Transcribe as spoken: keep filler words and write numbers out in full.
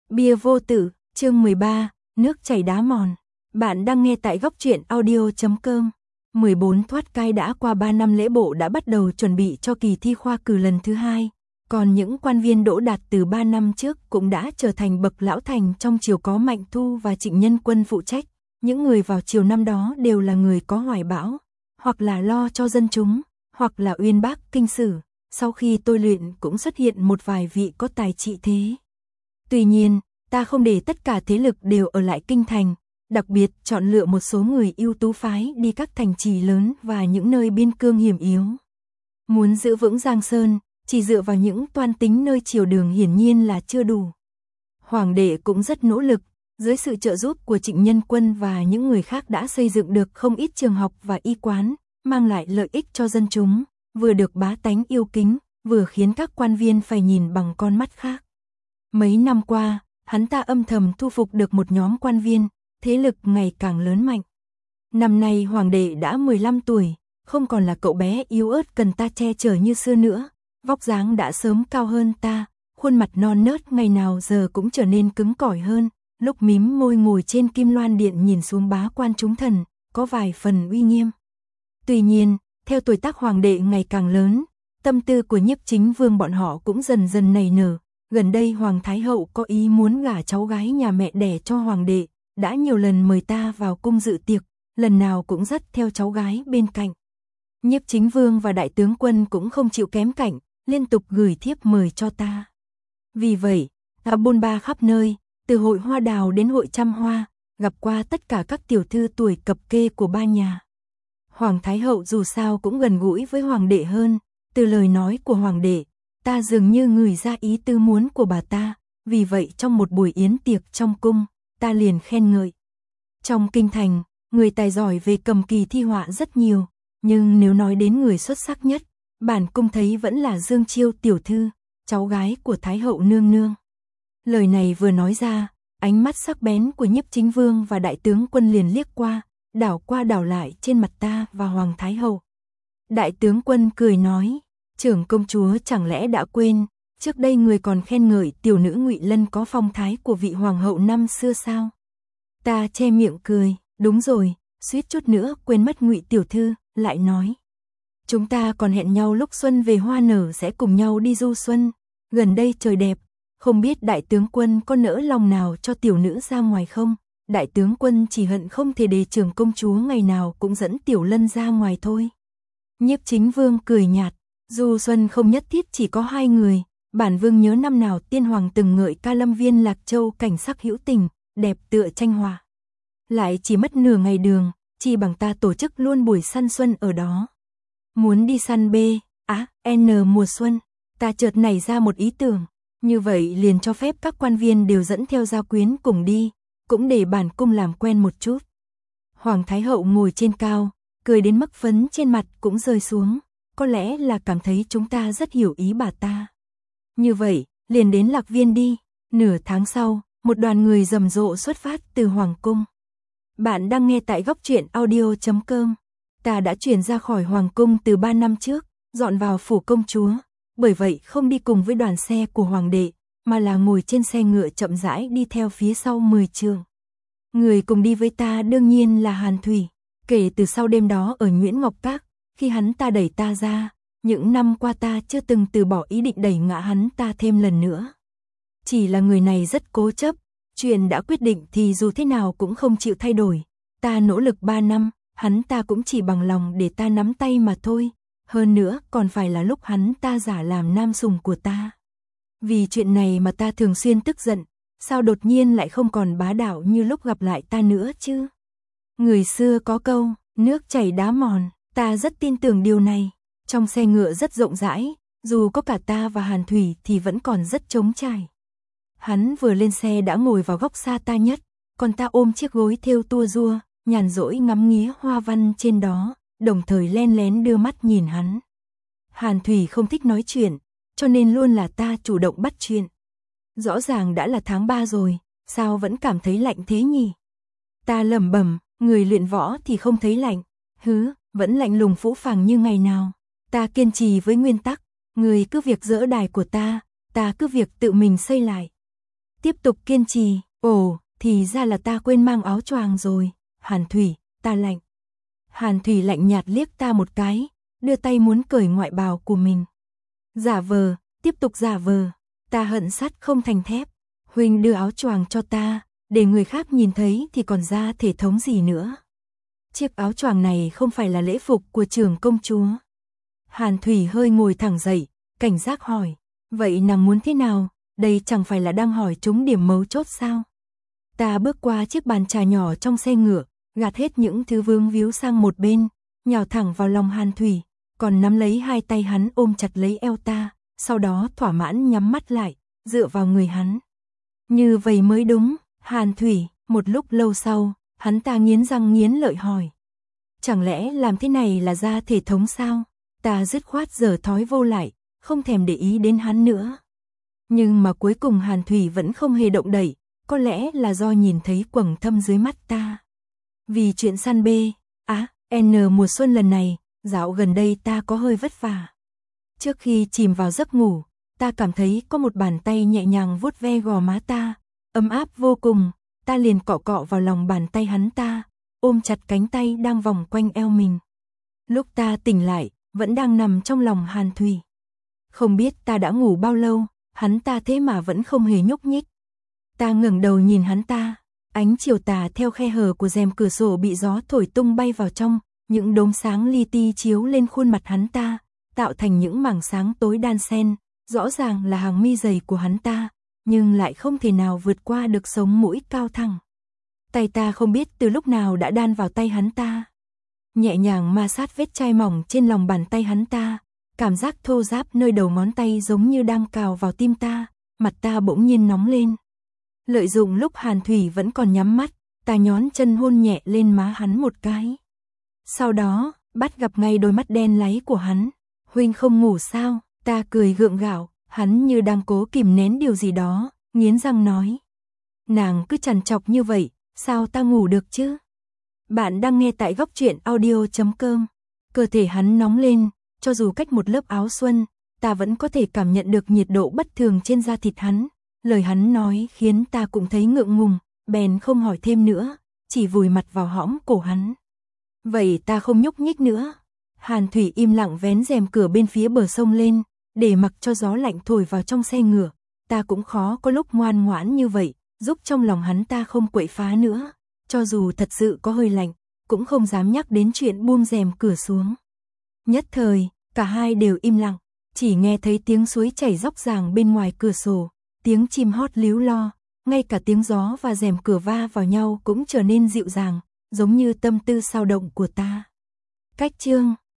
Bia vô tử, chương mười ba, nước chảy đá mòn. Bạn đang nghe tại góc truyện audio chấm com. mười bốn thoát cai đã qua ba năm, lễ bộ đã bắt đầu chuẩn bị cho kỳ thi khoa cử lần thứ hai. Còn những quan viên đỗ đạt từ ba năm trước cũng đã trở thành bậc lão thành trong triều, có Mạnh Thu và Trịnh Nhân Quân phụ trách. Những người vào triều năm đó đều là người có hoài bão, hoặc là lo cho dân chúng, hoặc là uyên bác kinh sử. Sau khi tôi luyện cũng xuất hiện một vài vị có tài trị thế. Tuy nhiên, ta không để tất cả thế lực đều ở lại kinh thành, đặc biệt chọn lựa một số người ưu tú phái đi các thành trì lớn và những nơi biên cương hiểm yếu. Muốn giữ vững Giang Sơn, chỉ dựa vào những toan tính nơi triều đường hiển nhiên là chưa đủ. Hoàng đệ cũng rất nỗ lực, dưới sự trợ giúp của Trịnh Nhân Quân và những người khác đã xây dựng được không ít trường học và y quán, mang lại lợi ích cho dân chúng, vừa được bá tánh yêu kính, vừa khiến các quan viên phải nhìn bằng con mắt khác. Mấy năm qua, hắn ta âm thầm thu phục được một nhóm quan viên, thế lực ngày càng lớn mạnh. Năm nay hoàng đệ đã mười lăm tuổi, không còn là cậu bé yếu ớt cần ta che chở như xưa nữa, vóc dáng đã sớm cao hơn ta, khuôn mặt non nớt ngày nào giờ cũng trở nên cứng cỏi hơn, lúc mím môi ngồi trên kim loan điện nhìn xuống bá quan chúng thần, có vài phần uy nghiêm. Tuy nhiên, theo tuổi tác hoàng đệ ngày càng lớn, tâm tư của Nhiếp Chính Vương bọn họ cũng dần dần nảy nở. Gần đây Hoàng Thái Hậu có ý muốn gả cháu gái nhà mẹ đẻ cho hoàng đệ, đã nhiều lần mời ta vào cung dự tiệc, lần nào cũng dắt theo cháu gái bên cạnh. Nhiếp Chính Vương và Đại tướng Quân cũng không chịu kém cạnh, liên tục gửi thiếp mời cho ta. Vì vậy, ta bôn ba khắp nơi, từ hội hoa đào đến hội trăm hoa, gặp qua tất cả các tiểu thư tuổi cập kê của ba nhà. Hoàng Thái Hậu dù sao cũng gần gũi với hoàng đệ hơn, từ lời nói của hoàng đệ, ta dường như ngửi ra ý tư muốn của bà ta, vì vậy trong một buổi yến tiệc trong cung, ta liền khen ngợi. Trong kinh thành, người tài giỏi về cầm kỳ thi họa rất nhiều, nhưng nếu nói đến người xuất sắc nhất, bản cung thấy vẫn là Dương Chiêu tiểu thư, cháu gái của Thái Hậu nương nương. Lời này vừa nói ra, ánh mắt sắc bén của Nhiếp Chính Vương và Đại tướng Quân liền liếc qua, đảo qua đảo lại trên mặt ta và Hoàng Thái Hậu. Đại tướng Quân cười nói, trưởng công chúa chẳng lẽ đã quên, trước đây người còn khen ngợi tiểu nữ Ngụy Lân có phong thái của vị hoàng hậu năm xưa sao? Ta che miệng cười, đúng rồi, suýt chút nữa quên mất Ngụy tiểu thư, lại nói. Chúng ta còn hẹn nhau lúc xuân về hoa nở sẽ cùng nhau đi du xuân, gần đây trời đẹp, không biết Đại tướng Quân có nỡ lòng nào cho tiểu nữ ra ngoài không? Đại tướng Quân chỉ hận không thể để trưởng công chúa ngày nào cũng dẫn tiểu Lân ra ngoài thôi. Nhiếp Chính Vương cười nhạt, du xuân không nhất thiết chỉ có hai người, bản vương nhớ năm nào tiên hoàng từng ngợi ca lâm viên Lạc Châu cảnh sắc hữu tình, đẹp tựa tranh hòa. Lại chỉ mất nửa ngày đường, chỉ bằng ta tổ chức luôn buổi săn xuân ở đó. Muốn đi săn B, á, N mùa xuân, ta chợt nảy ra một ý tưởng, như vậy liền cho phép các quan viên đều dẫn theo gia quyến cùng đi, cũng để bản cung làm quen một chút. Hoàng Thái Hậu ngồi trên cao, cười đến mức phấn trên mặt cũng rơi xuống, có lẽ là cảm thấy chúng ta rất hiểu ý bà ta. Như vậy, liền đến Lạc Viên đi. Nửa tháng sau, một đoàn người rầm rộ xuất phát từ Hoàng cung. Bạn đang nghe tại góc truyện audio chấm com. Ta đã chuyển ra khỏi Hoàng cung từ ba năm trước, dọn vào phủ công chúa, bởi vậy không đi cùng với đoàn xe của hoàng đệ, mà là ngồi trên xe ngựa chậm rãi đi theo phía sau mười trường. Người cùng đi với ta đương nhiên là Hàn Thủy. Kể từ sau đêm đó ở Nguyễn Ngọc Các, khi hắn ta đẩy ta ra, những năm qua ta chưa từng từ bỏ ý định đẩy ngã hắn ta thêm lần nữa. Chỉ là người này rất cố chấp, chuyện đã quyết định thì dù thế nào cũng không chịu thay đổi. Ta nỗ lực ba năm, hắn ta cũng chỉ bằng lòng để ta nắm tay mà thôi. Hơn nữa còn phải là lúc hắn ta giả làm nam sủng của ta. Vì chuyện này mà ta thường xuyên tức giận, sao đột nhiên lại không còn bá đạo như lúc gặp lại ta nữa chứ? Người xưa có câu, nước chảy đá mòn, ta rất tin tưởng điều này. Trong xe ngựa rất rộng rãi, dù có cả ta và Hàn Thủy thì vẫn còn rất trống trải. Hắn vừa lên xe đã ngồi vào góc xa ta nhất, còn ta ôm chiếc gối thêu tua rua, nhàn rỗi ngắm nghía hoa văn trên đó, đồng thời len lén đưa mắt nhìn hắn. Hàn Thủy không thích nói chuyện, cho nên luôn là ta chủ động bắt chuyện. Rõ ràng đã là tháng ba rồi, sao vẫn cảm thấy lạnh thế nhỉ? Ta lẩm bẩm, người luyện võ thì không thấy lạnh, hứ, vẫn lạnh lùng phũ phàng như ngày nào. Ta kiên trì với nguyên tắc, người cứ việc dỡ đài của ta, ta cứ việc tự mình xây lại. tiếp tục kiên trì, ồ, thì ra là ta quên mang áo choàng rồi, Hàn Thủy, ta lạnh. Hàn Thủy lạnh nhạt liếc ta một cái, đưa tay muốn cởi ngoại bào của mình. Giả vờ, tiếp tục giả vờ, ta hận sắt không thành thép, huynh đưa áo choàng cho ta, để người khác nhìn thấy thì còn ra thể thống gì nữa. Chiếc áo choàng này không phải là lễ phục của trưởng công chúa. Hàn Thủy hơi ngồi thẳng dậy, cảnh giác hỏi, vậy nàng muốn thế nào, đây chẳng phải là đang hỏi trúng điểm mấu chốt sao? Ta bước qua chiếc bàn trà nhỏ trong xe ngựa, gạt hết những thứ vướng víu sang một bên, nhào thẳng vào lòng Hàn Thủy, còn nắm lấy hai tay hắn ôm chặt lấy eo ta, sau đó thỏa mãn nhắm mắt lại, dựa vào người hắn. Như vậy mới đúng, Hàn Thủy, một lúc lâu sau, hắn ta nghiến răng nghiến lợi hỏi. Chẳng lẽ làm thế này là ra thể thống sao? Ta dứt khoát giở thói vô lại, không thèm để ý đến hắn nữa. Nhưng mà cuối cùng Hàn Thủy vẫn không hề động đậy, có lẽ là do nhìn thấy quầng thâm dưới mắt ta. Vì chuyện săn bê, á, à, N mùa xuân lần này, dạo gần đây ta có hơi vất vả. Trước khi chìm vào giấc ngủ, ta cảm thấy có một bàn tay nhẹ nhàng vuốt ve gò má ta, ấm áp vô cùng, ta liền cọ cọ vào lòng bàn tay hắn ta, ôm chặt cánh tay đang vòng quanh eo mình. Lúc ta tỉnh lại, vẫn đang nằm trong lòng Hàn Thủy. Không biết ta đã ngủ bao lâu, hắn ta thế mà vẫn không hề nhúc nhích. Ta ngẩng đầu nhìn hắn ta, ánh chiều tà theo khe hở của rèm cửa sổ bị gió thổi tung bay vào trong, những đốm sáng li ti chiếu lên khuôn mặt hắn ta, tạo thành những mảng sáng tối đan xen, rõ ràng là hàng mi dày của hắn ta, nhưng lại không thể nào vượt qua được sống mũi cao thẳng. Tay ta không biết từ lúc nào đã đan vào tay hắn ta. Nhẹ nhàng ma sát vết chai mỏng trên lòng bàn tay hắn ta, cảm giác thô ráp nơi đầu ngón tay giống như đang cào vào tim ta, mặt ta bỗng nhiên nóng lên. Lợi dụng lúc Hàn Thủy vẫn còn nhắm mắt, ta nhón chân hôn nhẹ lên má hắn một cái. Sau đó, bắt gặp ngay đôi mắt đen láy của hắn. Huynh không ngủ sao? Ta cười gượng gạo, hắn như đang cố kìm nén điều gì đó, nghiến răng nói. Nàng cứ trằn trọc như vậy, sao ta ngủ được chứ? Bạn đang nghe tại góc truyện audio chấm com. Cơ thể hắn nóng lên, cho dù cách một lớp áo xuân, ta vẫn có thể cảm nhận được nhiệt độ bất thường trên da thịt hắn. Lời hắn nói khiến ta cũng thấy ngượng ngùng, bèn không hỏi thêm nữa, chỉ vùi mặt vào hõm cổ hắn. Vậy ta không nhúc nhích nữa. Hàn Thủy im lặng vén rèm cửa bên phía bờ sông lên, để mặc cho gió lạnh thổi vào trong xe ngựa. Ta cũng khó có lúc ngoan ngoãn như vậy, giúp trong lòng hắn ta không quậy phá nữa. Cho dù thật sự có hơi lạnh, cũng không dám nhắc đến chuyện buông rèm cửa xuống. Nhất thời, cả hai đều im lặng, chỉ nghe thấy tiếng suối chảy róc ràng bên ngoài cửa sổ, tiếng chim hót líu lo, ngay cả tiếng gió và rèm cửa va vào nhau cũng trở nên dịu dàng, giống như tâm tư sao động của ta. Cách chương